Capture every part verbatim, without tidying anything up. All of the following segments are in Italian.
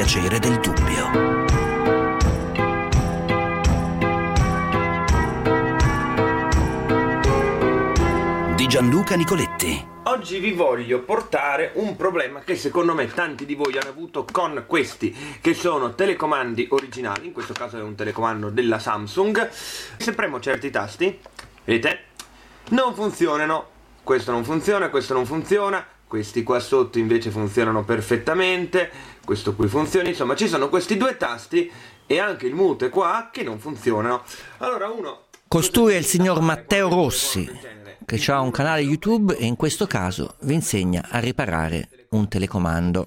piacere del dubbio. Di Gianluca Nicoletti. Oggi vi voglio portare un problema che secondo me tanti di voi hanno avuto con questi, che sono telecomandi originali. In questo caso è un telecomando della Samsung. Se premo certi tasti, vedete, non funzionano. Questo non funziona, questo non funziona. Questi qua sotto invece funzionano perfettamente. Questo qui funziona. Insomma, ci sono questi due tasti e anche il mute qua che non funzionano. Allora uno... Costui è il signor Matteo Rossi, che ha un canale YouTube e in questo caso vi insegna a riparare un telecomando.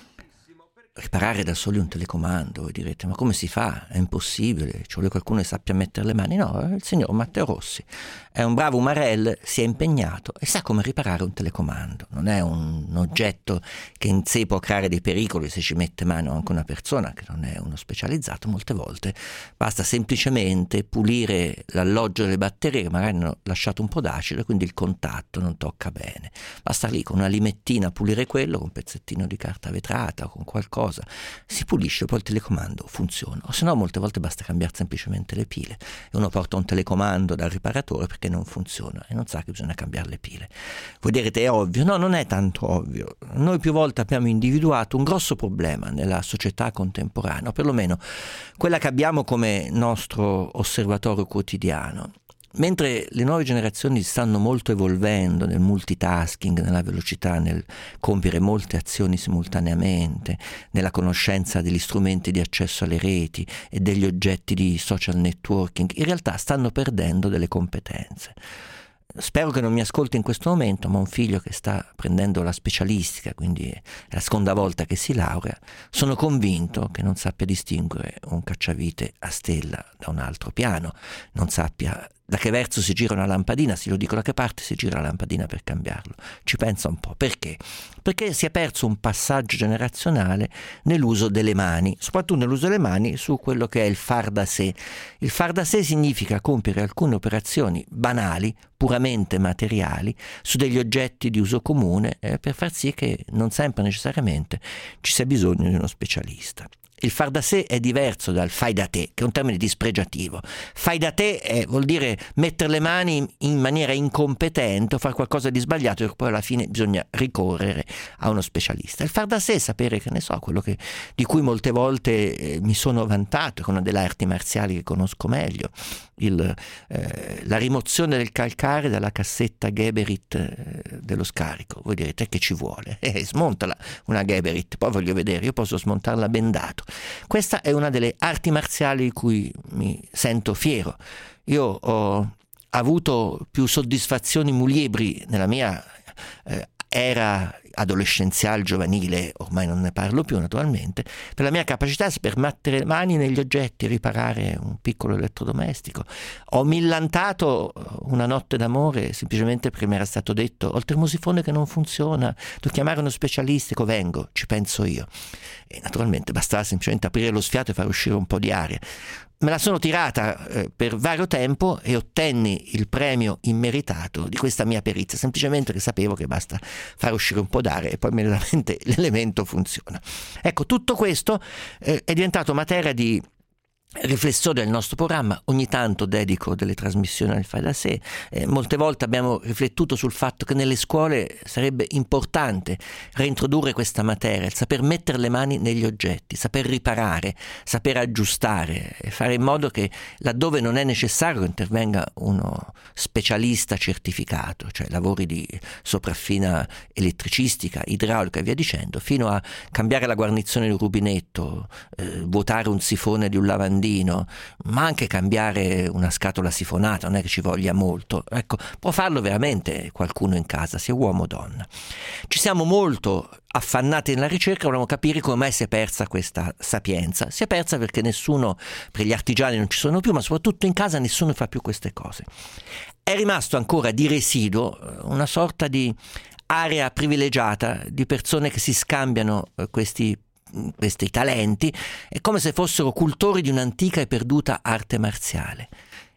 Riparare da soli un telecomando, voi direte, ma come si fa? È impossibile, ci vuole qualcuno che sappia mettere le mani. No, il signor Matteo Rossi è un bravo umarell, si è impegnato e sa come riparare un telecomando. Non è un oggetto che in sé può creare dei pericoli se ci mette mano anche una persona che non è uno specializzato. Molte volte basta semplicemente pulire l'alloggio delle batterie che magari hanno lasciato un po' d'acido e quindi il contatto non tocca bene. Basta lì con una limettina pulire quello, con un pezzettino di carta vetrata o con qualcosa. Si pulisce, poi il telecomando funziona. O se no molte volte basta cambiare semplicemente le pile e uno porta un telecomando dal riparatore perché non funziona e non sa che bisogna cambiare le pile. Voi direte è ovvio? No, non è tanto ovvio. Noi più volte abbiamo individuato un grosso problema nella società contemporanea, o perlomeno quella che abbiamo come nostro osservatorio quotidiano. Mentre le nuove generazioni stanno molto evolvendo nel multitasking, nella velocità, nel compiere molte azioni simultaneamente, nella conoscenza degli strumenti di accesso alle reti e degli oggetti di social networking, in realtà stanno perdendo delle competenze. Spero che non mi ascolti in questo momento, ma un figlio che sta prendendo la specialistica, quindi è la seconda volta che si laurea, sono convinto che non sappia distinguere un cacciavite a stella da un altro piano, non sappia da che verso si gira una lampadina, se lo dico da che parte si gira la lampadina per cambiarlo. Ci pensa un po'. Perché? Perché si è perso un passaggio generazionale nell'uso delle mani, soprattutto nell'uso delle mani su quello che è il far da sé. Il far da sé significa compiere alcune operazioni banali, puramente materiali, su degli oggetti di uso comune eh, per far sì che non sempre necessariamente ci sia bisogno di uno specialista. Il far da sé è diverso dal fai da te, che è un termine dispregiativo. Fai da te è, vuol dire mettere le mani in maniera incompetente o fare qualcosa di sbagliato e poi alla fine bisogna ricorrere a uno specialista. Il far da sé è sapere, che ne so, quello che, di cui molte volte eh, mi sono vantato, con una delle arti marziali che conosco meglio, il, eh, la rimozione del calcare dalla cassetta Geberit eh, dello scarico. Voi direte che ci vuole? Eh, smontala una Geberit, poi voglio vedere, io posso smontarla bendato. Questa è una delle arti marziali di cui mi sento fiero. Io ho avuto più soddisfazioni muliebri nella mia eh, era adolescenziale, giovanile, ormai non ne parlo più naturalmente, per la mia capacità di saper mettere le mani negli oggetti, riparare un piccolo elettrodomestico. Ho millantato una notte d'amore semplicemente perché mi era stato detto ho il termosifone che non funziona, devo chiamare uno specialista, ecco vengo, ci penso io. E naturalmente bastava semplicemente aprire lo sfiato e far uscire un po' di aria. Me la sono tirata eh, per vario tempo e ottenni il premio immeritato di questa mia perizia, semplicemente che sapevo che basta far uscire un po' d'aria e poi immediatamente l'elemento funziona. Ecco, tutto questo eh, è diventato materia di riflessione del nostro programma. Ogni tanto dedico delle trasmissioni al fai da sé, eh, molte volte abbiamo riflettuto sul fatto che nelle scuole sarebbe importante reintrodurre questa materia, il saper mettere le mani negli oggetti, saper riparare, saper aggiustare e fare in modo che laddove non è necessario che intervenga uno specialista certificato, cioè lavori di sopraffina elettricistica, idraulica e via dicendo, fino a cambiare la guarnizione di un rubinetto, eh, vuotare un sifone di un lavandino, ma anche cambiare una scatola sifonata, non è che ci voglia molto. Ecco, può farlo veramente qualcuno in casa, sia uomo o donna. Ci siamo molto affannati nella ricerca, vogliamo capire come mai si è persa questa sapienza. Si è persa perché nessuno, per gli artigiani non ci sono più, ma soprattutto in casa nessuno fa più queste cose. È rimasto ancora di residuo una sorta di area privilegiata di persone che si scambiano questi questi talenti, è come se fossero cultori di un'antica e perduta arte marziale.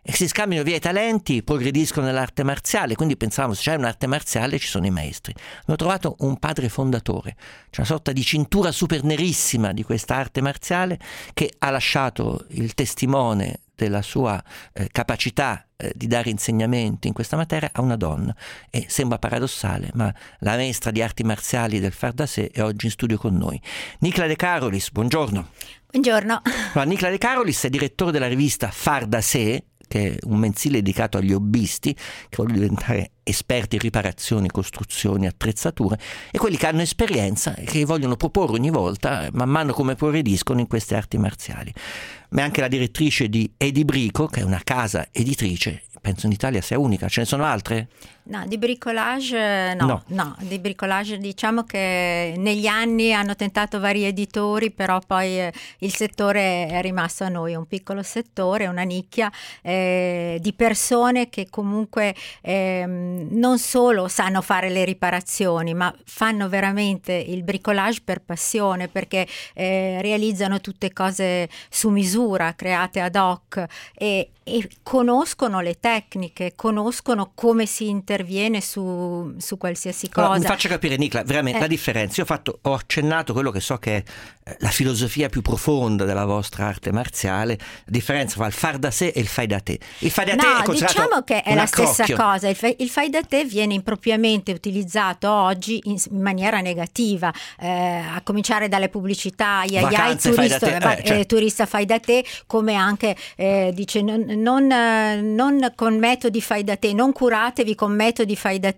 e si scambiano via i talenti, progrediscono nell'arte marziale. Quindi pensavamo, se c'è un'arte marziale ci sono i maestri. Abbiamo trovato un padre fondatore, c'è una sorta di cintura super nerissima di questa arte marziale, che ha lasciato il testimone della sua eh, capacità eh, di dare insegnamenti in questa materia a una donna. E sembra paradossale, ma la maestra di arti marziali del far da sé è oggi in studio con noi. Nicla De Carolis, buongiorno. Buongiorno. Allora, Nicla De Carolis è direttore della rivista Far da sé, che è un mensile dedicato agli hobbisti che vogliono diventare esperti in riparazioni, costruzioni, attrezzature, e quelli che hanno esperienza e che vogliono proporre ogni volta, man mano come progrediscono in queste arti marziali. Ma è anche la direttrice di Edibrico, che è una casa editrice, penso in Italia sia unica. Ce ne sono altre? No, di bricolage no, no, no, di bricolage diciamo che negli anni hanno tentato vari editori, però poi eh, il settore è rimasto a noi, un piccolo settore, una nicchia eh, di persone che comunque eh, non solo sanno fare le riparazioni, ma fanno veramente il bricolage per passione, perché eh, realizzano tutte cose su misura, create ad hoc, e, e conoscono le tecniche, conoscono come si interviene interviene su, su qualsiasi cosa. Allora, mi faccia capire, Nicla, veramente eh. la differenza. Io ho, fatto, ho accennato quello che so che è la filosofia più profonda della vostra arte marziale, la differenza tra il far da sé e il fai da te. Il fai da no, te è considerato diciamo che è un la accrocchio. stessa cosa. Il fai, il fai da te viene impropriamente utilizzato oggi in, in maniera negativa, eh, a cominciare dalle pubblicà, ai ai turista, fai da te, eh, cioè. eh, turista fai da te, come anche eh, dice non, non, non con metodi fai da te, non curatevi con metodi fai da te.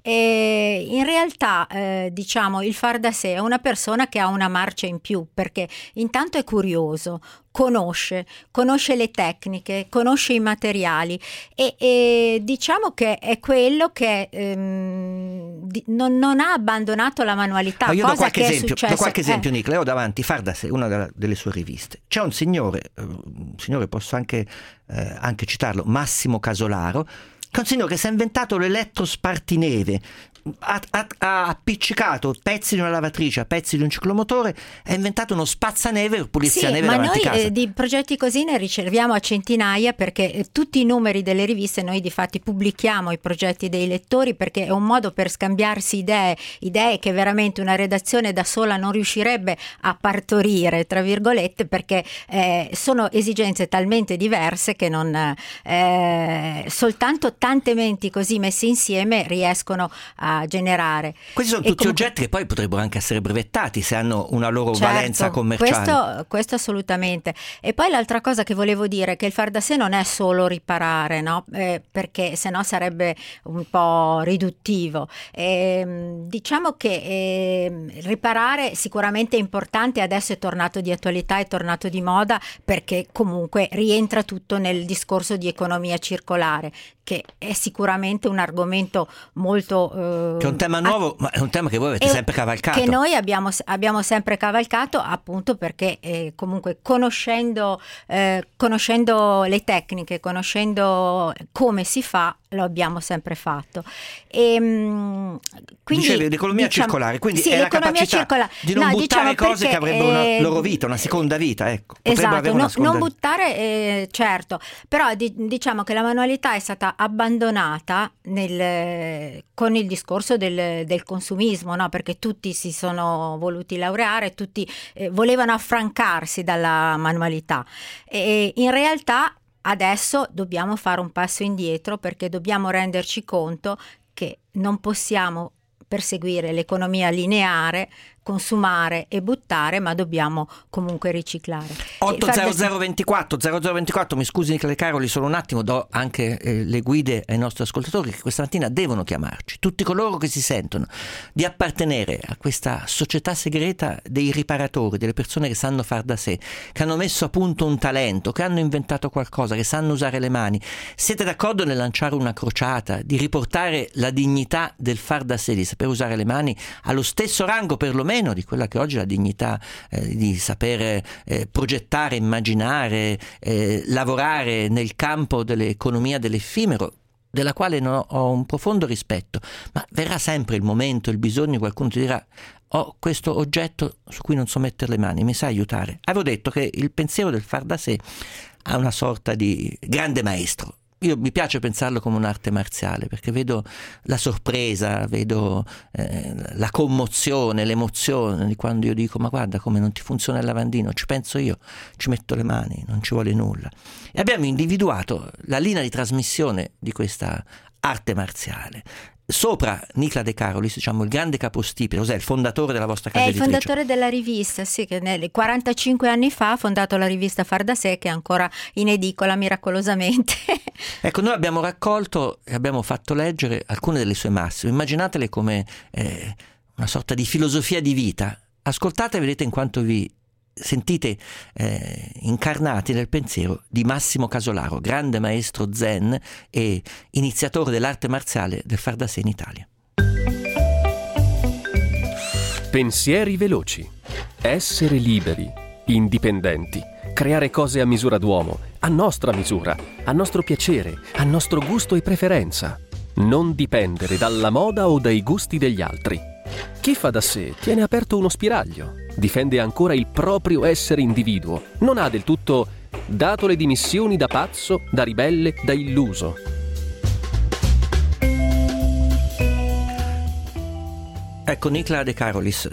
E in realtà eh, diciamo il far da sé è una persona che ha una marcia in più, perché intanto è curioso, conosce, conosce le tecniche, conosce i materiali e, e diciamo che è quello che ehm, di, non, non ha abbandonato la manualità. Ma io cosa do qualche che esempio, è successo, do qualche esempio eh. Nicla, ho davanti Far da sé, una della, delle sue riviste. C'è un signore, un signore posso anche, eh, anche citarlo, Massimo Casolaro, che è un signore che si è inventato l'elettrospartineve, ha, ha, ha appiccicato pezzi di una lavatrice a pezzi di un ciclomotore, ha inventato uno spazzaneve per pulizia sì, neve ma davanti noi casa. Eh, di progetti così ne riceviamo a centinaia, perché eh, tutti i numeri delle riviste noi di fatti pubblichiamo i progetti dei lettori, perché è un modo per scambiarsi idee, idee che veramente una redazione da sola non riuscirebbe a partorire, tra virgolette, perché eh, sono esigenze talmente diverse che non eh, soltanto tante menti così messe insieme riescono a generare. Questi sono E tutti comunque, oggetti che poi potrebbero anche essere brevettati se hanno una loro certo, valenza commerciale. Questo, questo assolutamente. E poi l'altra cosa che volevo dire è che il far da sé non è solo riparare, no? Eh, perché sennò sarebbe un po' riduttivo. Eh, diciamo che eh, riparare sicuramente è importante, adesso è tornato di attualità, è tornato di moda, perché comunque rientra tutto nel discorso di economia circolare, che è sicuramente un argomento molto eh, che è un tema nuovo, ma è un tema che voi avete sempre cavalcato. Che noi abbiamo, abbiamo sempre cavalcato, appunto perché eh, comunque conoscendo, eh, conoscendo le tecniche, conoscendo come si fa, lo abbiamo sempre fatto. E, mh, quindi, dicevi l'economia diciamo, circolare, quindi sì, è la capacità circolare. di non no, buttare diciamo cose perché, che avrebbero una eh, loro vita, una seconda vita, ecco. Esatto, no, seconda non buttare, eh, certo, però di, diciamo che la manualità è stata abbandonata nel, con il discorso del, del consumismo, no? Perché tutti si sono voluti laureare, tutti eh, volevano affrancarsi dalla manualità, e in realtà adesso dobbiamo fare un passo indietro, perché dobbiamo renderci conto che non possiamo perseguire l'economia lineare, consumare e buttare, ma dobbiamo comunque riciclare. otto zero zero ventiquattro zero zero ventiquattro, mi scusi Nicla De Carolis, solo un attimo, do anche eh, le guide ai nostri ascoltatori che questa mattina devono chiamarci, tutti coloro che si sentono di appartenere a questa società segreta dei riparatori, delle persone che sanno far da sé, che hanno messo a punto un talento, che hanno inventato qualcosa, che sanno usare le mani. Siete d'accordo nel lanciare una crociata, di riportare la dignità del far da sé, di saper usare le mani allo stesso rango perlomeno di quella che oggi è la dignità eh, di saper eh, progettare, immaginare, eh, lavorare nel campo dell'economia dell'effimero, della quale no, ho un profondo rispetto, ma verrà sempre il momento, il bisogno, qualcuno ti dirà: ho questo oggetto su cui non so mettere le mani, mi sai aiutare? Avevo detto che il pensiero del far da sé a una sorta di grande maestro. Io mi piace pensarlo come un'arte marziale, perché vedo la sorpresa, vedo eh, la commozione, l'emozione di quando io dico: ma guarda come non ti funziona il lavandino, ci penso io, ci metto le mani, non ci vuole nulla. E abbiamo individuato la linea di trasmissione di questa arte marziale. Sopra Nicla De Carolis, diciamo il grande capostipite, cos'è il fondatore della vostra casa editrice? È il editrice? fondatore della rivista, sì, che nel quarantacinque anni fa ha fondato la rivista Far da Sé, che è ancora in edicola miracolosamente. Ecco, noi abbiamo raccolto e abbiamo fatto leggere alcune delle sue massime. Immaginatele come eh, una sorta di filosofia di vita. Ascoltate e vedete in quanto vi sentite eh, incarnati nel pensiero di Massimo Casolaro, grande maestro zen e iniziatore dell'arte marziale del far da sé in Italia. Pensieri veloci, essere liberi, indipendenti, creare cose a misura d'uomo, a nostra misura, a nostro piacere, a nostro gusto e preferenza, non dipendere dalla moda o dai gusti degli altri. Chi fa da sé tiene aperto uno spiraglio, difende ancora il proprio essere individuo, non ha del tutto dato le dimissioni da pazzo, da ribelle, da illuso. Ecco, Nicla De Carolis,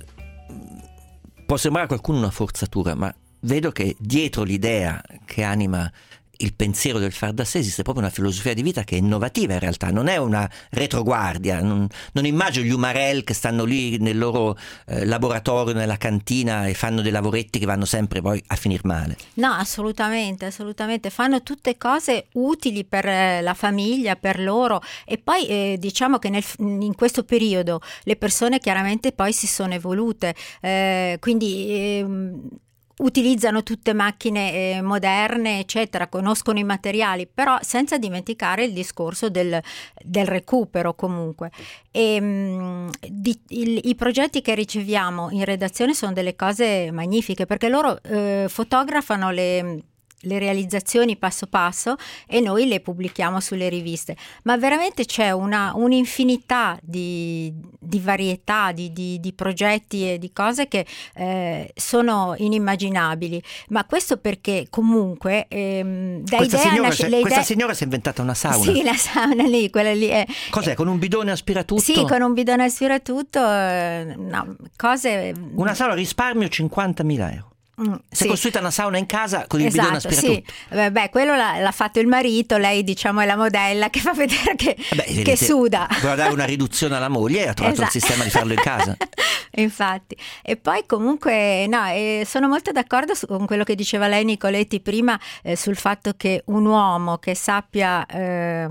può sembrare a qualcuno una forzatura, ma vedo che dietro l'idea che anima il pensiero del far da sé esiste proprio una filosofia di vita che è innovativa in realtà, non è una retroguardia, non, non immagino gli Umarell che stanno lì nel loro eh, laboratorio, nella cantina e fanno dei lavoretti che vanno sempre poi a finir male. No, assolutamente, assolutamente, fanno tutte cose utili per eh, la famiglia, per loro, e poi eh, diciamo che nel, in questo periodo le persone chiaramente poi si sono evolute, eh, quindi eh, utilizzano tutte macchine eh, moderne, eccetera, conoscono i materiali, però senza dimenticare il discorso del, del recupero comunque. E, mh, di, il, i progetti che riceviamo in redazione sono delle cose magnifiche, perché loro eh, fotografano le le realizzazioni passo passo e noi le pubblichiamo sulle riviste, ma veramente c'è una un'infinità di, di varietà di, di, di progetti e di cose che eh, sono inimmaginabili, ma questo perché comunque ehm, da questa, idea signora, nasce, se, le questa idee... signora si è inventata una sauna. Sì, la sauna lì, quella lì è... Cos'è? Con un bidone aspiratutto? Sì, con un bidone aspiratutto, eh, no, cose... Una sauna risparmio cinquantamila euro. Mm, si sì. è costruita una sauna in casa con il esatto, bidone aspiratutto. Sì. Beh, quello l'ha, l'ha fatto il marito, lei diciamo è la modella che fa vedere che, Vabbè, che vedete, suda. voleva dare una riduzione alla moglie e ha trovato esatto. il sistema di farlo in casa. Infatti, e poi comunque no, eh, sono molto d'accordo su, con quello che diceva lei Nicoletti prima eh, sul fatto che un uomo che sappia eh,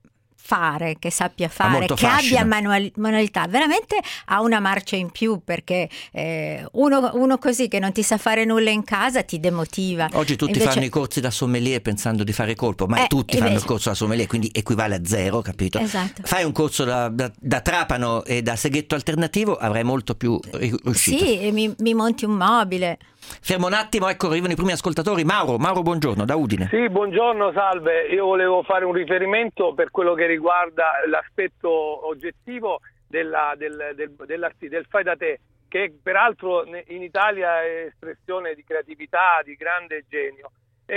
fare, che sappia fare, che fascino. abbia manual- manualità, veramente ha una marcia in più, perché eh, uno, uno così che non ti sa fare nulla in casa ti demotiva. Oggi tutti Invece... fanno i corsi da sommelier pensando di fare colpo, ma eh, tutti invece... fanno il corso da sommelier, quindi equivale a zero, capito? Esatto. Fai un corso da, da, da trapano e da seghetto alternativo, avrai molto più riuscita. Sì, e mi, mi monti un mobile. Fermo un attimo, ecco arrivano i primi ascoltatori. Mauro, Mauro buongiorno, da Udine. Sì, buongiorno, salve. Io volevo fare un riferimento per quello che riguarda l'aspetto oggettivo della, del, del, della, del fai da te, che peraltro in Italia è espressione di creatività, di grande genio.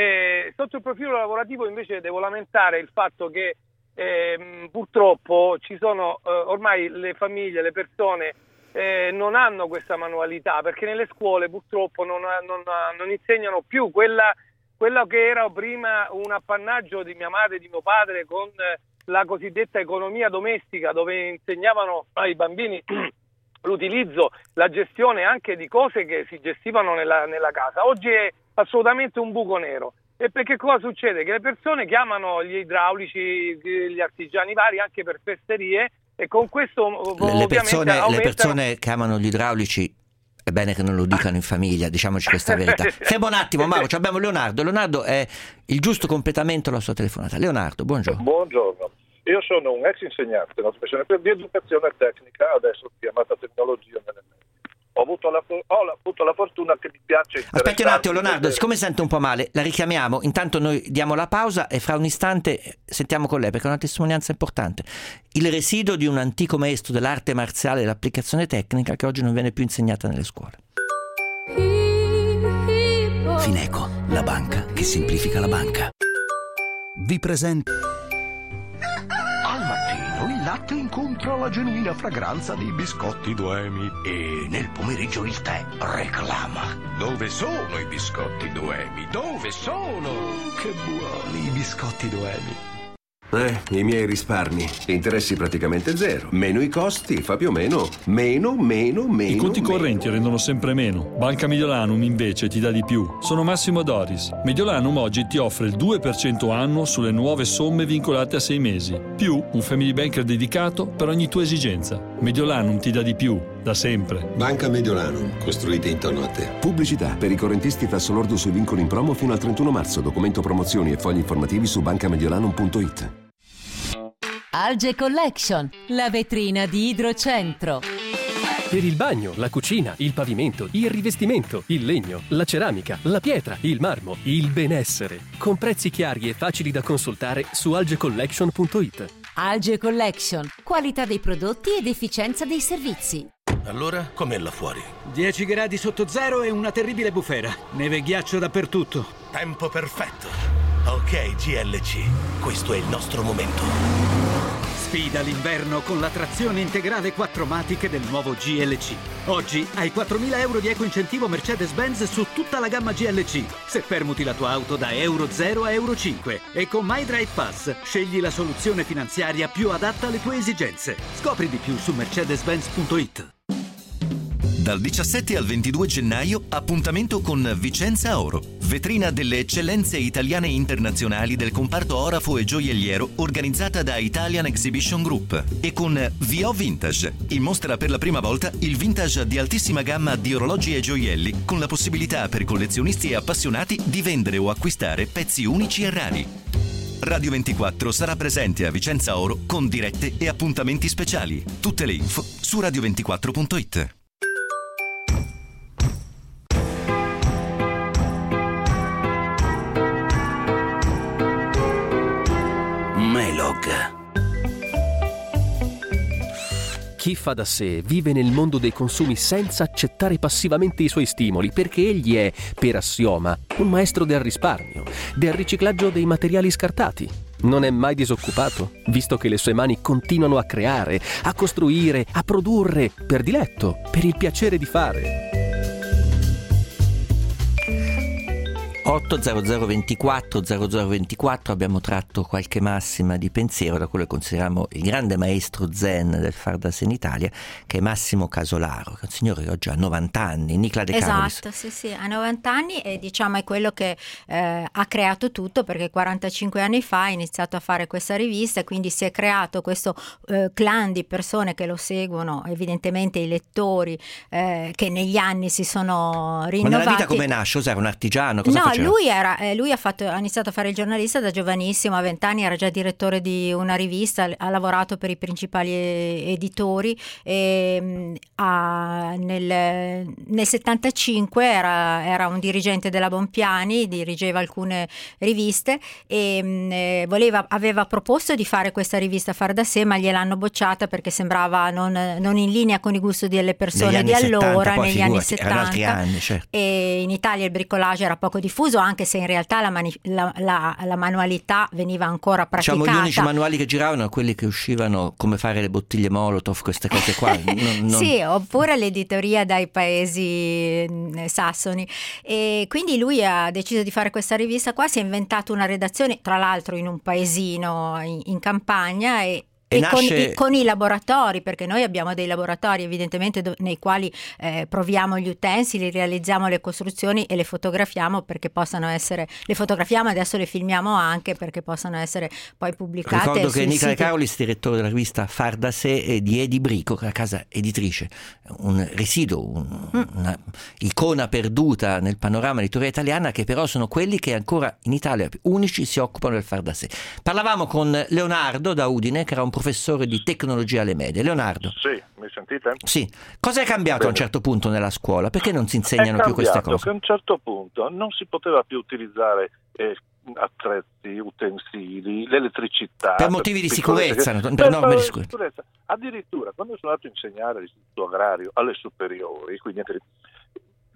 E sotto il profilo lavorativo invece devo lamentare il fatto che eh, purtroppo ci sono eh, ormai le famiglie, le persone Eh, non hanno questa manualità, perché nelle scuole purtroppo non, non, non insegnano più quella, quello che era prima un appannaggio di mia madre e di mio padre con la cosiddetta economia domestica, dove insegnavano ai bambini l'utilizzo, la gestione anche di cose che si gestivano nella, nella casa. Oggi è assolutamente un buco nero. E perché cosa succede? Che le persone chiamano gli idraulici, gli artigiani vari anche per fesserie, e con questo le persone, aumentano... le persone che amano gli idraulici è bene che non lo dicano in famiglia, diciamoci questa verità. Fermo un attimo Mauro, abbiamo Leonardo. Leonardo è il giusto completamento alla sua telefonata. Leonardo, buongiorno. Buongiorno, io sono un ex insegnante della professione di educazione tecnica, adesso chiamata tecnologia nelle medie. Ho avuto la, ho avuto la fortuna che mi piace. Aspetti un attimo Leonardo, siccome sente un po' male la richiamiamo, intanto noi diamo la pausa e fra un istante sentiamo con lei perché è una testimonianza importante, il residuo di un antico maestro dell'arte marziale e dell'applicazione tecnica che oggi non viene più insegnata nelle scuole. Fineco, la banca che semplifica la banca. Vi presento... Al mattino il latte incontra la genuina fragranza dei biscotti Duemi e nel pomeriggio il tè reclama: dove sono i biscotti Duemi? Dove sono? Che buoni i biscotti Duemi! Eh, i miei risparmi. Interessi praticamente zero. Meno i costi, fa più o meno. Meno, meno, meno. I conti meno. correnti rendono sempre meno. Banca Mediolanum invece ti dà di più. Sono Massimo Doris. Mediolanum oggi ti offre il due per cento annuo sulle nuove somme vincolate a sei mesi. Più un family banker dedicato per ogni tua esigenza. Mediolanum ti dà di più, da sempre. Banca Mediolanum, costruite intorno a te. Pubblicità per i correntisti, tasso lordo sui vincoli in promo fino al trentuno marzo. Documento promozioni e fogli informativi su bancamediolanum punto it. Alge Collection, la vetrina di Idrocentro. Per il bagno, la cucina, il pavimento, il rivestimento, il legno, la ceramica, la pietra, il marmo, il benessere. Con prezzi chiari e facili da consultare su alge collection punto it. Alge Collection, qualità dei prodotti ed efficienza dei servizi. Allora, com'è là fuori? dieci gradi sotto zero e una terribile bufera. Neve e ghiaccio dappertutto. Tempo perfetto. Ok, G L C, questo è il nostro momento. Sfida l'inverno con la trazione integrale quattro matiche del nuovo G L C. Oggi hai quattromila euro di eco incentivo Mercedes-Benz su tutta la gamma G L C. Se permuti la tua auto da euro zero a euro cinque. E con MyDrive Pass scegli la soluzione finanziaria più adatta alle tue esigenze. Scopri di più su mercedes benz punto it. Dal diciassette al ventidue gennaio, appuntamento con Vicenza Oro, vetrina delle eccellenze italiane e internazionali del comparto orafo e gioielliero organizzata da Italian Exhibition Group, e con V O Vintage, in mostra per la prima volta il vintage di altissima gamma di orologi e gioielli, con la possibilità per collezionisti e appassionati di vendere o acquistare pezzi unici e rari. Radio ventiquattro sarà presente a Vicenza Oro con dirette e appuntamenti speciali. Tutte le info su radio ventiquattro punto it. Melog. Chi fa da sé vive nel mondo dei consumi senza accettare passivamente i suoi stimoli, perché egli è, per assioma, un maestro del risparmio, del riciclaggio dei materiali scartati. Non è mai disoccupato, visto che le sue mani continuano a creare, a costruire, a produrre, per diletto, per il piacere di fare. otto zero zero ventiquattro zero zero ventiquattro abbiamo tratto qualche massima di pensiero da quello che consideriamo il grande maestro zen del far da sé in Italia, che è Massimo Casolaro, che è un signore che oggi ha novanta anni, Nicla De Carolis. Esatto, sì sì, ha novanta anni e diciamo è quello che eh, ha creato tutto, perché quarantacinque anni fa ha iniziato a fare questa rivista e quindi si è creato questo eh, clan di persone che lo seguono, evidentemente i lettori eh, che negli anni si sono rinnovati. Ma nella vita come nasce? Cos'era un artigiano? Cosa no, faceva? lui, era, eh, lui ha, fatto, ha iniziato a fare il giornalista da giovanissimo, a vent'anni era già direttore di una rivista, ha lavorato per i principali editori e ha, nel, nel settantacinque era, era un dirigente della Bompiani, dirigeva alcune riviste e eh, voleva, aveva proposto di fare questa rivista Far da sé, ma gliel'hanno bocciata perché sembrava non, non in linea con i gusti delle persone di allora, settanta, negli anni settanta, anni, certo. E in Italia il bricolage era poco diffuso, anche se in realtà la, mani- la, la, la manualità veniva ancora praticata. Diciamo gli unici manuali che giravano erano quelli che uscivano, come fare le bottiglie Molotov, queste cose qua. non, non... Sì, oppure l'editoria dai paesi sassoni. E quindi lui ha deciso di fare questa rivista qua, si è inventato una redazione, tra l'altro in un paesino in, in campagna, e E, e nasce... con, i, con i laboratori, perché noi abbiamo dei laboratori evidentemente do, nei quali eh, proviamo gli utensili, realizziamo le costruzioni e le fotografiamo perché possano essere, le fotografiamo, adesso le filmiamo anche perché possano essere poi pubblicate. Ricordo che Nicla De sito. Carolis, direttore della rivista Far da sé di Edi Brico, la casa editrice, un residuo, un, mm. una icona perduta nel panorama editoria italiana, che però sono quelli che ancora in Italia unici si occupano del far da sé. Parlavamo con Leonardo da Udine, che era un professore di tecnologia alle medie. Leonardo. Sì, mi sentite? Sì. Cosa è cambiato Bene. a un certo punto nella scuola? Perché non si insegnano è più queste cose? Che a un certo punto non si poteva più utilizzare eh, attrezzi, utensili, l'elettricità. Per motivi di sicurezza, per, per norme di sicurezza. sicurezza. Addirittura quando sono andato a insegnare all'istituto agrario, alle superiori, quindi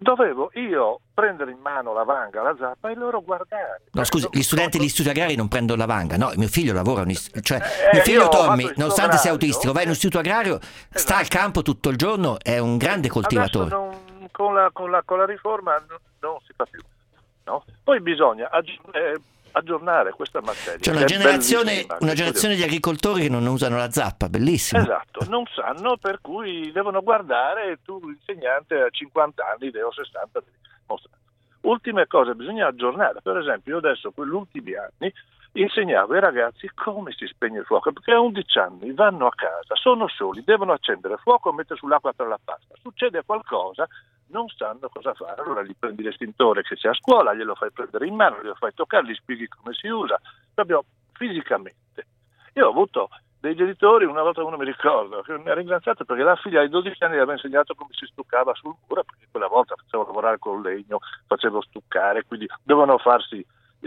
dovevo io prendere in mano la vanga, la zappa e loro guardare. No, scusi, gli studenti degli studi agrari non prendono la vanga, no, mio figlio lavora, un ist- cioè Eh, mio figlio io ho Tommy, fatto nonostante sia istituto autistico, va in un istituto agrario, sta al campo tutto il giorno, è un grande coltivatore. Adesso non- con, la, con, la, con la riforma non, non si fa più, no? Poi bisogna aggi- eh, aggiornare questa materia. C'è una che è generazione, bellissima, una che generazione di agricoltori che non usano la zappa, bellissimo. Esatto, non sanno, per cui devono guardare, tu insegnante a cinquanta anni, devo sessanta devi mostrare. Ultime cose, bisogna aggiornare. Per esempio, io adesso, negli ultimi anni, insegnavo ai ragazzi come si spegne il fuoco, perché a undici anni vanno a casa, sono soli, devono accendere il fuoco e mettere sull'acqua per la pasta. Succede qualcosa, non sanno cosa fare, allora gli prendi l'estintore che c'è a scuola, glielo fai prendere in mano, glielo fai toccare, gli spieghi come si usa, proprio fisicamente. Io ho avuto dei genitori, una volta uno mi ricordo, che mi ha ringraziato perché la figlia ai dodici anni gli aveva insegnato come si stuccava sul muro, perché quella volta facevo lavorare col legno, facevo stuccare, quindi dovevano farsi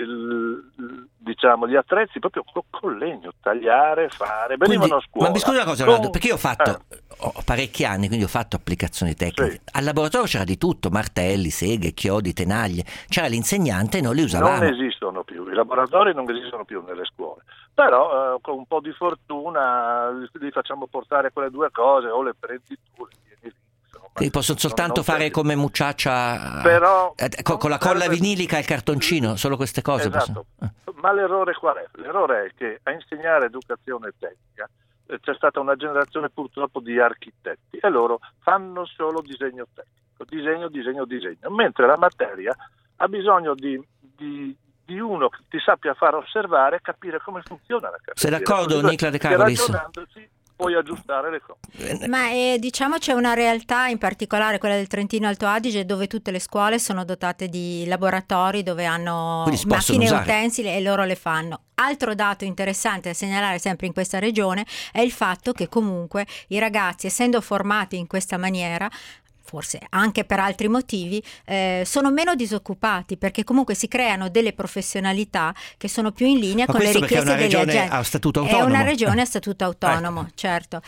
il, diciamo gli attrezzi proprio col legno, tagliare, fare, venivano Quindi, a scuola. ma mi scusi una cosa, con... Ronaldo, perché io ho fatto eh. ho parecchi anni, quindi ho fatto applicazioni tecniche. Sì. Al laboratorio c'era di tutto, martelli, seghe, chiodi, tenaglie, c'era l'insegnante e noi li usavamo. Non esistono più, i laboratori non esistono più nelle scuole, però eh, con un po' di fortuna li facciamo portare quelle due cose, o le prendi tu, le tieni lì. Quindi possono soltanto non, non fare come mucciaccia, però, eh, con, con la colla serve... vinilica e il cartoncino, solo queste cose. Esatto. Ma l'errore qual è? L'errore è che a insegnare educazione tecnica eh, c'è stata una generazione purtroppo di architetti e loro fanno solo disegno tecnico, disegno, disegno, disegno, mentre la materia ha bisogno di, di, di uno che ti sappia far osservare e capire come funziona la carriera. Sei d'accordo, Nicola De Carolis? Ragionandoci puoi aggiustare le cose. Ma eh, diciamo c'è una realtà, in particolare quella del Trentino Alto Adige, dove tutte le scuole sono dotate di laboratori dove hanno macchine e utensili e loro le fanno. Altro dato interessante da segnalare sempre in questa regione è il fatto che comunque i ragazzi, essendo formati in questa maniera, forse anche per altri motivi, eh, sono meno disoccupati, perché comunque si creano delle professionalità che sono più in linea Ma con le richieste degli agenti. È una regione a statuto autonomo. È una regione a statuto autonomo, ecco. Certo.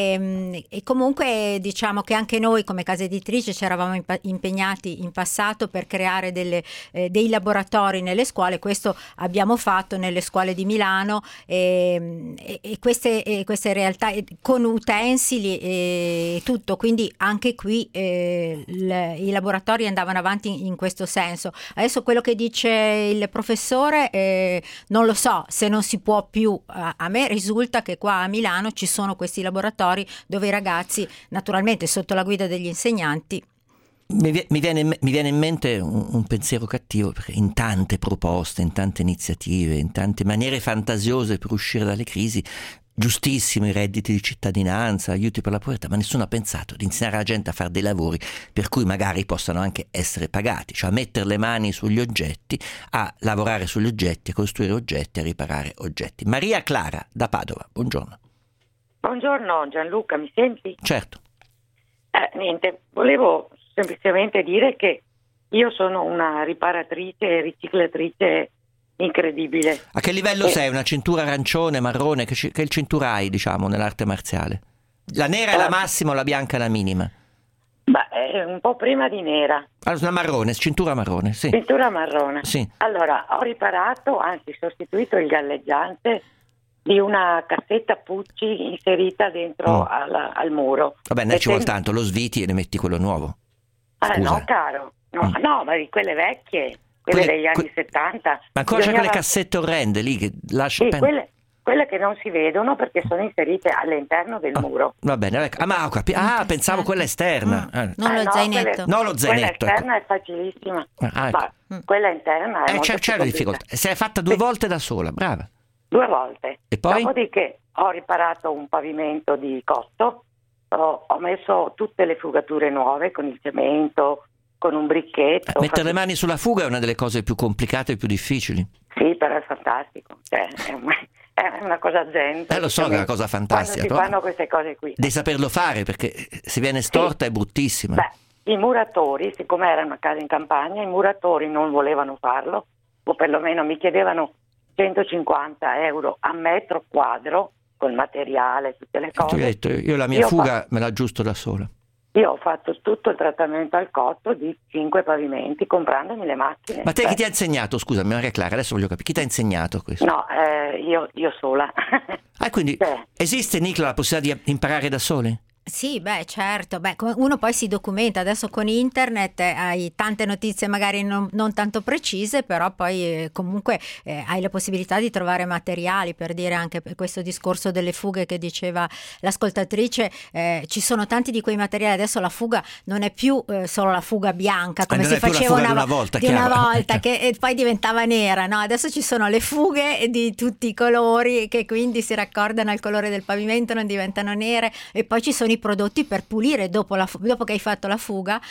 E, e comunque diciamo che anche noi come casa editrice ci eravamo imp- impegnati in passato per creare delle, eh, dei laboratori nelle scuole. Questo abbiamo fatto nelle scuole di Milano e, e, e, queste, e queste realtà con utensili e tutto, quindi anche qui eh, Le, i laboratori andavano avanti in questo senso. Adesso quello che dice il professore eh, non lo so se non si può più. A, a me risulta che qua a Milano ci sono questi laboratori dove i ragazzi, naturalmente sotto la guida degli insegnanti. Mi, mi, viene, mi viene in mente un, un pensiero cattivo, perché in tante proposte, in tante iniziative, in tante maniere fantasiose per uscire dalle crisi, giustissimo i redditi di cittadinanza, aiuti per la povertà, ma nessuno ha pensato di insegnare alla gente a fare dei lavori per cui magari possano anche essere pagati, cioè a mettere le mani sugli oggetti, a lavorare sugli oggetti, a costruire oggetti, a riparare oggetti. Maria Clara da Padova, buongiorno. Buongiorno Gianluca, mi senti? Certo. Eh, niente, volevo semplicemente dire che io sono una riparatrice e riciclatrice incredibile. A che livello eh. sei? Una cintura arancione, marrone? Che, che il cintura hai, diciamo, nell'arte marziale? La nera è la massima o la bianca è la minima? Beh, un po' prima di nera. Allora, una marrone, cintura marrone, sì. Cintura marrone. Sì. Allora, ho riparato, anzi sostituito il galleggiante di una cassetta Pucci inserita dentro oh. al, al muro. Vabbè, ne ci vuole tanto, lo sviti e ne metti quello nuovo. Ah, Scusa. no, caro. No, mm. no, ma di quelle vecchie. Quelle, quelle degli anni que- settanta. Ma ancora bisognava... c'è quelle cassette orrende lì che lascia sì, pen... quelle, quelle che non si vedono perché sono inserite all'interno del oh, muro. Va bene, ecco. Ah, ma ho capito. Ah, pensavo quella esterna. Mm. Ah, non lo no, zainetto. Quelle, no, lo zainetto. Quella esterna ecco. è facilissima. Ah, ecco. Ma mm. quella interna è eh, molto c'è, c'è la difficoltà. Si è fatta due sì. volte da sola, brava. Due volte. E poi? Dopodiché ho riparato un pavimento di cotto, ho, ho messo tutte le fugature nuove con il cemento, con un bricchetto. Eh, mettere le mani sulla fuga è una delle cose più complicate e più difficili. Sì, però è fantastico. Cioè, è, una, è una cosa zen. Eh, lo so che è una cosa fantastica. Quando si fanno queste cose qui. Devi saperlo fare, perché se viene storta sì. è bruttissima. Beh, i muratori, siccome era una casa in campagna, i muratori non volevano farlo, o perlomeno mi chiedevano centocinquanta euro a metro quadro col materiale, tutte le cose. Ti ho detto, io la mia io fuga fa... me la aggiusto da sola. Io ho fatto tutto il trattamento al cotto di cinque pavimenti comprandomi le macchine. Ma te cioè... chi ti ha insegnato? Scusami Maria Clara, adesso voglio capire, chi ti ha insegnato questo? No, eh, io, io sola. Ah, quindi Beh. esiste, Nicla, la possibilità di imparare da soli? Sì, beh, certo, beh, uno poi si documenta, adesso con internet eh, hai tante notizie magari non, non tanto precise, però poi eh, comunque eh, hai la possibilità di trovare materiali, per dire anche per questo discorso delle fughe che diceva l'ascoltatrice, eh, ci sono tanti di quei materiali, adesso la fuga non è più eh, solo la fuga bianca come eh, si faceva una, una volta, di una volta che e poi diventava nera, no? Adesso ci sono le fughe di tutti i colori che quindi si raccordano al colore del pavimento, non diventano nere, e poi ci sono i prodotti per pulire dopo, la, dopo che hai fatto la fuga,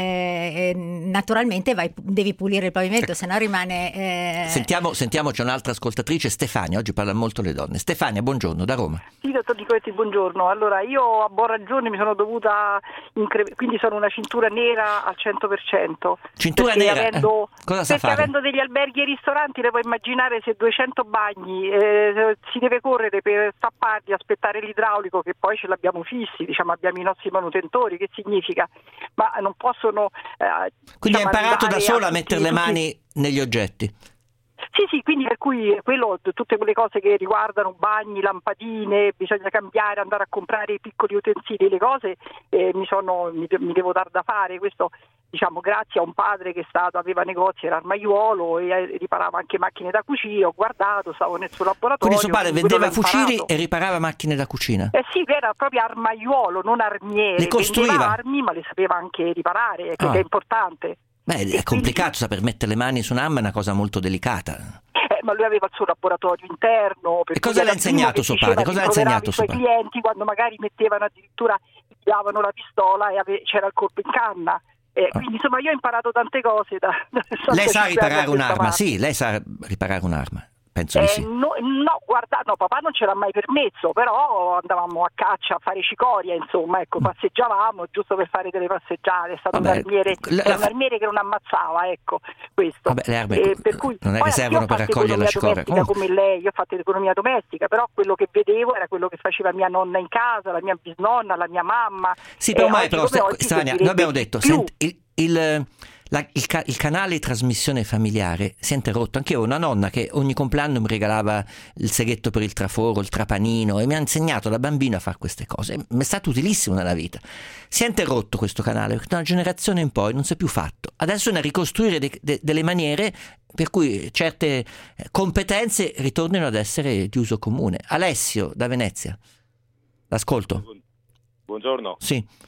eh, naturalmente vai, devi pulire il pavimento, se no rimane eh... sentiamo, sentiamo c'è un'altra ascoltatrice, Stefania, oggi parlano molto le donne. Stefania, buongiorno, da Roma. Sì, dottor Nicoletti, buongiorno. Allora, io a buon ragione mi sono dovuta incre- quindi sono una cintura nera al cento per cento. Cintura perché nera? Avendo, eh, cosa sa perché fare? avendo degli alberghi e ristoranti, le puoi immaginare se duecento bagni eh, si deve correre per tapparli, aspettare l'idraulico, che poi ce l'abbiamo fissi, diciamo abbiamo i nostri manutentori, che significa? Ma non possono... Eh, quindi diciamo, hai imparato da sola a tutti, mettere le tutti... mani negli oggetti? Sì, sì, quindi per cui quello, tutte quelle cose che riguardano bagni, lampadine, bisogna cambiare, andare a comprare i piccoli utensili, le cose, eh, mi, sono, mi, mi devo dar da fare, questo diciamo grazie a un padre che è stato, aveva negozi, era armaiuolo e riparava anche macchine da cucina, ho guardato, stavo nel suo laboratorio. Quindi suo padre vendeva fucili imparato. E riparava macchine da cucina? Eh sì, era proprio armaiuolo, non armiere, le costruiva? Vendeva armi ma le sapeva anche riparare, che ah. è importante. Beh, è e complicato, quindi... saper mettere le mani su un'arma è una cosa molto delicata. Eh, ma lui aveva il suo laboratorio interno. Per e cosa le ha insegnato suo padre? Cosa le ha insegnato suo padre? I clienti quando magari mettevano addirittura, davano la pistola e ave- c'era il colpo in canna. Eh, ah. Quindi insomma io ho imparato tante cose. Da, da lei sa riparare un'arma? Sì, lei sa riparare un'arma. Penso eh, di sì. No, no, guarda, no, papà non ce l'ha mai permesso, però andavamo a caccia a fare cicoria, insomma, ecco, passeggiavamo giusto per fare delle passeggiate, è stato Vabbè, un armiere, la, la... un armiere che non ammazzava, ecco, questo. Vabbè, le armi eh, per cui, non è che servono per raccogliere la cicoria. Oh. Come lei, io ho fatto l'economia domestica, però quello che vedevo era quello che faceva mia nonna in casa, la mia bisnonna, la mia mamma. Sì, però eh, mai, però, Stefania, noi abbiamo detto, sent, il, il La, il, ca- il canale di trasmissione familiare si è interrotto. Anche io ho una nonna che ogni compleanno mi regalava il seghetto per il traforo, il trapanino, e mi ha insegnato da bambino a fare queste cose. Mi è stato utilissimo nella vita. Si è interrotto questo canale perché da una generazione in poi non si è più fatto. Adesso è una ricostruire de- de- delle maniere per cui certe competenze ritornino ad essere di uso comune. Alessio da Venezia, l'ascolto. Buongiorno. Sì.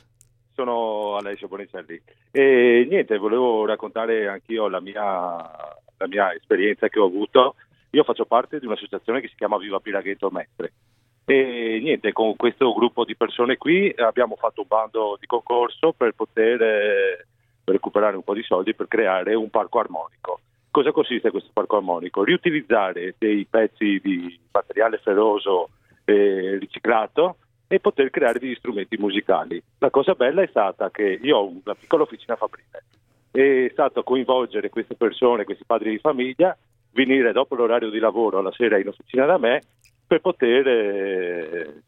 Sono Alessio Bonicelli e niente, volevo raccontare anch'io la mia, la mia esperienza che ho avuto. Io faccio parte di un'associazione che si chiama Viva Piraghetto Mestre e niente, con questo gruppo di persone qui abbiamo fatto un bando di concorso per poter eh, recuperare un po' di soldi per creare un parco armonico. Cosa consiste questo parco armonico? Riutilizzare dei pezzi di materiale ferroso eh, riciclato e poter creare degli strumenti musicali. La cosa bella è stata che io ho una piccola officina fabbrile, è stato coinvolgere queste persone, questi padri di famiglia, venire dopo l'orario di lavoro alla sera in officina da me per poter eh,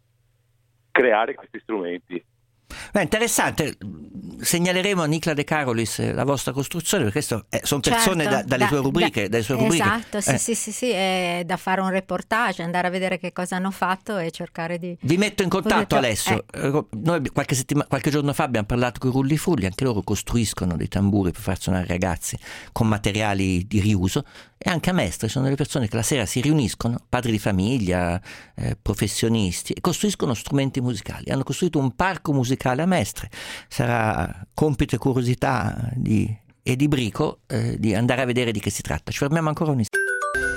creare questi strumenti. Beh, interessante, segnaleremo a Nicla De Carolis la vostra costruzione, perché questo è, sono persone certo, da, dalle da, tue rubriche, da, dalle sue rubriche. Esatto, sì, eh. sì, sì, sì, è da fare un reportage, andare a vedere che cosa hanno fatto e cercare di... Vi metto in contatto, Alessio. Eh. Noi qualche, settima, qualche giorno fa abbiamo parlato con i Rulli Frulli, anche loro costruiscono dei tamburi per far suonare ragazzi con materiali di riuso, e anche a Mestre sono delle persone che la sera si riuniscono, padri di famiglia, eh, professionisti, e costruiscono strumenti musicali. Hanno costruito un parco musicale a Mestre. Sarà compito e curiosità di, e di Brico eh, di andare a vedere di che si tratta. Ci fermiamo ancora un istante.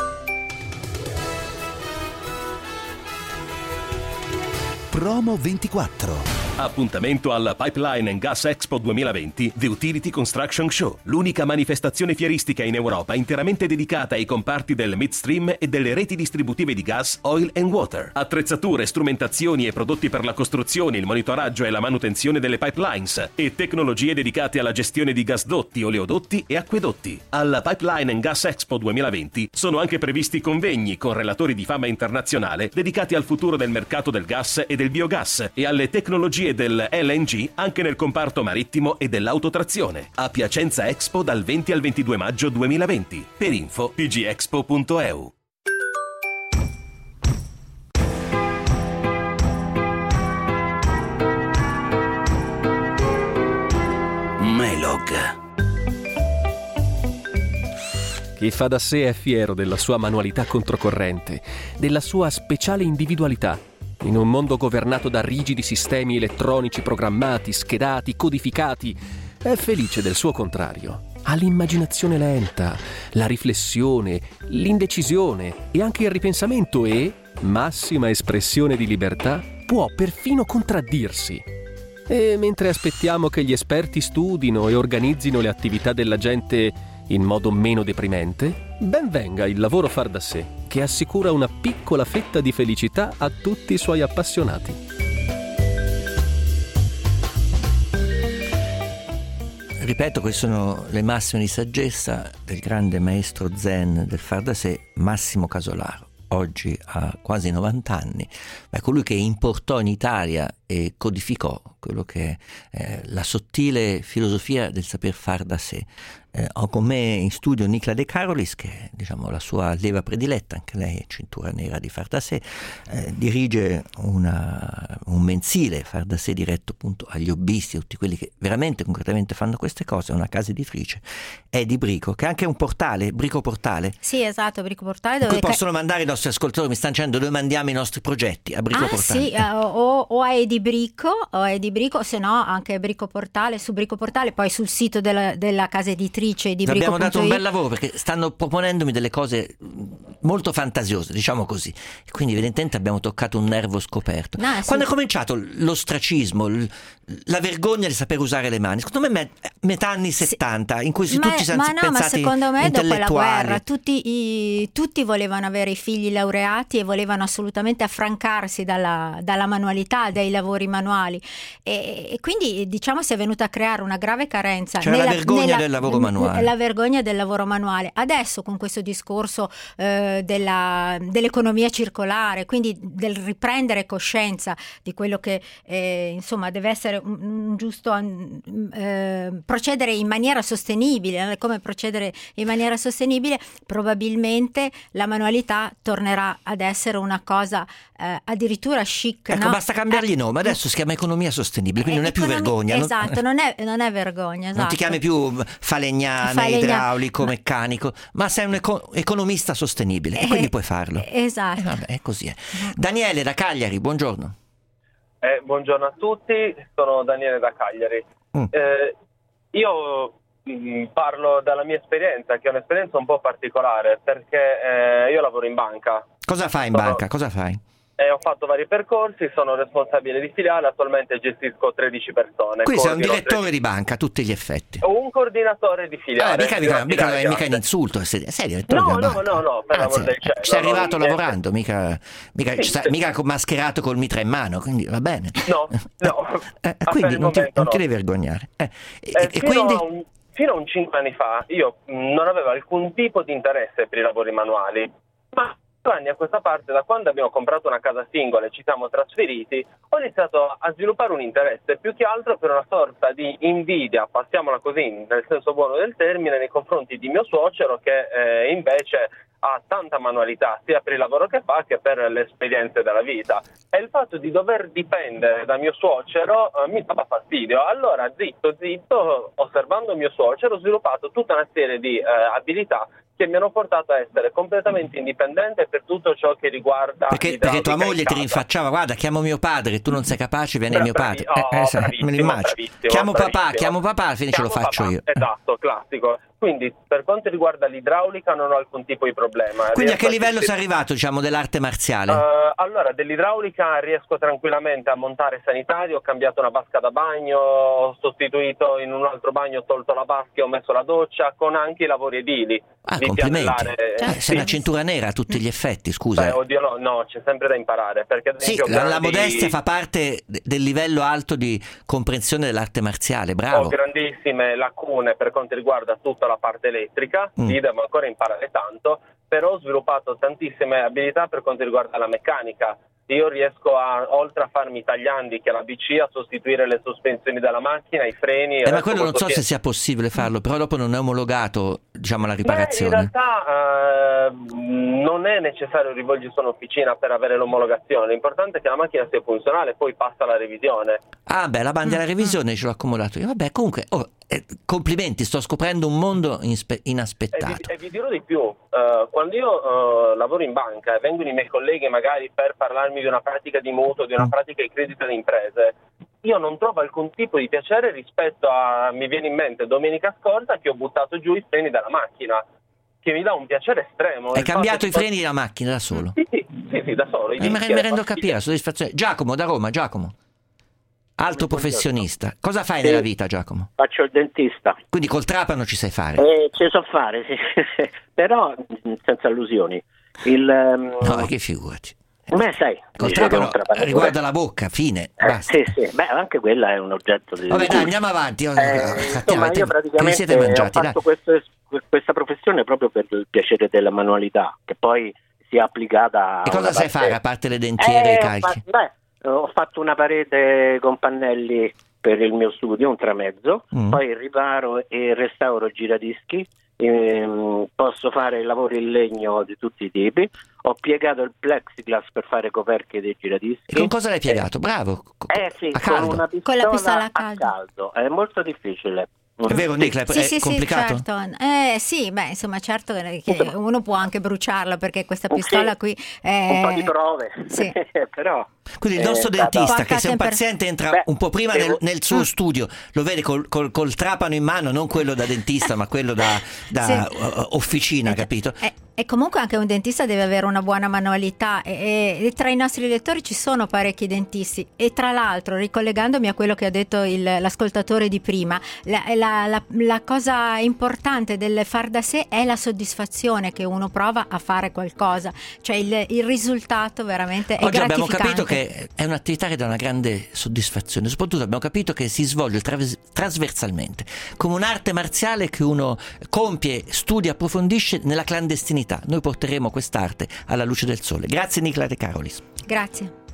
Promo ventiquattro. Appuntamento alla Pipeline and Gas Expo duemilaventi The Utility Construction Show, l'unica manifestazione fieristica in Europa interamente dedicata ai comparti del midstream e delle reti distributive di gas, oil and water. Attrezzature, strumentazioni e prodotti per la costruzione, il monitoraggio e la manutenzione delle pipelines e tecnologie dedicate alla gestione di gasdotti, oleodotti e acquedotti. Alla Pipeline and Gas Expo duemilaventi sono anche previsti convegni con relatori di fama internazionale dedicati al futuro del mercato del gas e del biogas e alle tecnologie e del L N G anche nel comparto marittimo e dell'autotrazione. A Piacenza Expo dal venti al ventidue maggio duemilaventi. Per info p g expo punto e u. Melog. Chi fa da sé è fiero della sua manualità controcorrente, della sua speciale individualità. In un mondo governato da rigidi sistemi elettronici programmati, schedati, codificati, è felice del suo contrario. Ha l'immaginazione lenta, la riflessione, l'indecisione e anche il ripensamento e, massima espressione di libertà, può perfino contraddirsi. E mentre aspettiamo che gli esperti studino e organizzino le attività della gente in modo meno deprimente, ben venga il lavoro far da sé, che assicura una piccola fetta di felicità a tutti i suoi appassionati. Ripeto, queste sono le massime di saggezza del grande maestro zen del far da sé, Massimo Casolaro. Oggi ha quasi novanta anni, ma è colui che importò in Italia e codificò quello che è eh, la sottile filosofia del saper far da sé. Eh, ho con me in studio Nicla De Carolis, che è, diciamo, la sua leva prediletta, anche lei è cintura nera di far da sé, eh, dirige una, un mensile far da sé diretto appunto agli hobbisti, a tutti quelli che veramente concretamente fanno queste cose, è una casa editrice, è di Brico, che è anche un portale, Brico Portale. Sì, esatto, Brico Portale, dove dove ca- possono mandare i nostri ascoltatori, mi stanno dicendo dove mandiamo i nostri progetti, a Brico ah, Portale. Sì, eh, o, o a Edibrico, o a Edibrico, se no anche Brico Portale, su Brico Portale, poi sul sito della, della casa editrice di Brico. Abbiamo dato un bel lavoro perché stanno proponendomi delle cose molto fantasiose, diciamo così, e quindi evidentemente abbiamo toccato un nervo scoperto. No, quando è cominciato l'ostracismo, la vergogna di saper usare le mani? Secondo me metà anni settanta, in cui si ma, tutti siamo ma no, pensati ma secondo me dopo la guerra tutti, i, tutti volevano avere i figli laureati e volevano assolutamente affrancarsi dalla, dalla manualità, dai lavori manuali, e, e quindi diciamo si è venuta a creare una grave carenza. Cioè nella, la vergogna nella, del lavoro manuale. La vergogna del lavoro manuale. Adesso con questo discorso eh, della, dell'economia circolare, quindi del riprendere coscienza di quello che eh, insomma deve essere un, un giusto eh, procedere in maniera sostenibile, come procedere in maniera sostenibile, probabilmente la manualità tornerà ad essere una cosa eh, addirittura chic. Ecco, no? basta cambiargli eh, nome, adesso si chiama economia sostenibile, quindi non è più vergogna. Esatto, non, non, è, non è vergogna. Esatto. Non ti chiami più falegname, Falegna... idraulico, ma... meccanico, ma sei un eco- economista sostenibile, eh, e quindi puoi farlo. Esatto. Eh, vabbè, è così. È. Daniele da Cagliari, buongiorno. Eh, buongiorno a tutti, sono Daniele da Cagliari. Mm. Eh, io mh, parlo dalla mia esperienza, che è un'esperienza un po' particolare, perché eh, io lavoro in banca. Cosa fai in sono... banca? Cosa fai? Eh, ho fatto vari percorsi, sono responsabile di filiale, attualmente gestisco tredici persone. Qui sei un direttore tredici di banca a tutti gli effetti. O un coordinatore di filiale. Eh, mica, mica, mica, mica, mica un insulto, sei, sei direttore no, di una no, banca. no, no, per l'amor del cielo. Sei arrivato no, lavorando, mica, mica, sì, sta, sì. mica mascherato col mitra in mano, quindi va bene. No, no. eh, quindi non ti, non no. ti devi vergognare. Eh, eh, e, e quindi... A un, fino a un cinque anni fa io non avevo alcun tipo di interesse per i lavori manuali, ma anni a questa parte, da quando abbiamo comprato una casa singola e ci siamo trasferiti, ho iniziato a sviluppare un interesse più che altro per una sorta di invidia, passiamola così nel senso buono del termine, nei confronti di mio suocero che eh, invece ha tanta manualità sia per il lavoro che fa che per le esperienze della vita, e il fatto di dover dipendere da mio suocero eh, mi dava fastidio. Allora zitto zitto, osservando mio suocero, ho sviluppato tutta una serie di eh, abilità che mi hanno portato a essere completamente indipendente per tutto ciò che riguarda perché, perché tua moglie ti rinfacciava, guarda, chiamo mio padre, tu non sei capace, vieni mio padre. Oh, eh, eh, me lo immagino. Chiamo papà, chiamo papà, alla fine chiamo ce lo faccio papà. io. Esatto, classico. Quindi per quanto riguarda l'idraulica non ho alcun tipo di problema. Quindi riesco a che livello sei arrivato, diciamo, dell'arte marziale? Uh, allora, dell'idraulica riesco tranquillamente a montare sanitario, ho cambiato una vasca da bagno, ho sostituito in un altro bagno, ho tolto la vasca e ho messo la doccia, con anche i lavori edili. Ah, complimenti. Eh, sei sì. una cintura nera a tutti gli effetti, scusa. Beh, oddio, no, no, c'è sempre da imparare. Perché, ad esempio, sì, la, grandi... la modestia fa parte de- del livello alto di comprensione dell'arte marziale, bravo. Ho grandissime lacune per quanto riguarda tutta la parte elettrica, mm. lì devo ancora imparare tanto, però ho sviluppato tantissime abilità per quanto riguarda la meccanica. io riesco a, oltre a farmi i tagliandi che la B C, a sostituire le sospensioni della macchina, i freni. Eh, ma quello non so se sia possibile farlo, però dopo non è omologato, diciamo, la riparazione. Beh, in realtà eh, non è necessario rivolgersi a un'officina per avere l'omologazione, l'importante è che la macchina sia funzionale, poi passa la revisione. Ah beh, la banda della revisione ce l'ho accomodato io. Vabbè, comunque, oh, eh, complimenti, sto scoprendo un mondo inspe- inaspettato. E vi, e vi dirò di più, uh, quando io uh, lavoro in banca e vengono i miei colleghi magari per parlarmi di una pratica di mutuo, di una Mm. pratica di credito alle imprese, io non trovo alcun tipo di piacere rispetto a, mi viene in mente domenica scorsa che ho buttato giù i freni della macchina, che mi dà un piacere estremo. Hai Il cambiato i fatto- freni della macchina da solo? Sì, sì, sì, sì, da solo. I Eh, mi dischi, mi le rendo pastiglie. capire la soddisfazione. Giacomo da Roma, Giacomo. Alto professionista. Cosa fai Sì. nella vita, Giacomo? Faccio il dentista. Quindi col trapano ci sai fare? Eh, ci so fare, sì. Però mh, senza allusioni. Il, ehm, No, che figurati. beh, sai, Col dice che trapano un trapano- riguarda la bocca, fine. Eh, Basta. sì, sì, beh, anche quella è un oggetto di... Vabbè, dai, andiamo avanti. Eh, Andiamo, insomma, avete- io che vi praticamente siete mangiati, ho dai. fatto questo- questa professione proprio per il piacere della manualità, che poi sia applicata... E a cosa una sai parte- fare a parte le dentiere e Eh, i ho calci? fa- beh, ho fatto una parete con pannelli per il mio studio, un tramezzo, Mm. poi riparo e restauro giradischi, ehm, posso fare lavori in legno di tutti i tipi, ho piegato il plexiglass per fare coperchie dei giradischi. E con cosa l'hai piegato? Bravo. Eh sì, a con caldo. una pistola, Con la pistola a a caldo. caldo, è molto difficile. È vero, Nicla, è, Sì, è sì, sì, complicato? certo. Eh, sì, beh, insomma, certo che uno può anche bruciarla perché questa pistola Sì, qui è... un po' di prove, Sì. però... Quindi il è nostro stato- dentista, Porca che se un temper- paziente entra Beh, un po' prima devo- nel, nel suo studio, lo vede col, col- col trapano in mano, non quello da dentista, ma quello da, da Sì. uh, officina, capito? E, e comunque anche un dentista deve avere una buona manualità e, e tra i nostri lettori ci sono parecchi dentisti e tra l'altro, ricollegandomi a quello che ha detto il- l'ascoltatore di prima, la, la- la- la cosa importante del far da sé è la soddisfazione che uno prova a fare qualcosa, cioè il, il risultato veramente è Oggi abbiamo gratificante. capito che è un'attività che dà una grande soddisfazione, soprattutto abbiamo capito che si svolge traves- trasversalmente, come un'arte marziale che uno compie, studia, approfondisce nella clandestinità. Noi porteremo quest'arte alla luce del sole. Grazie Nicla De Carolis. Grazie.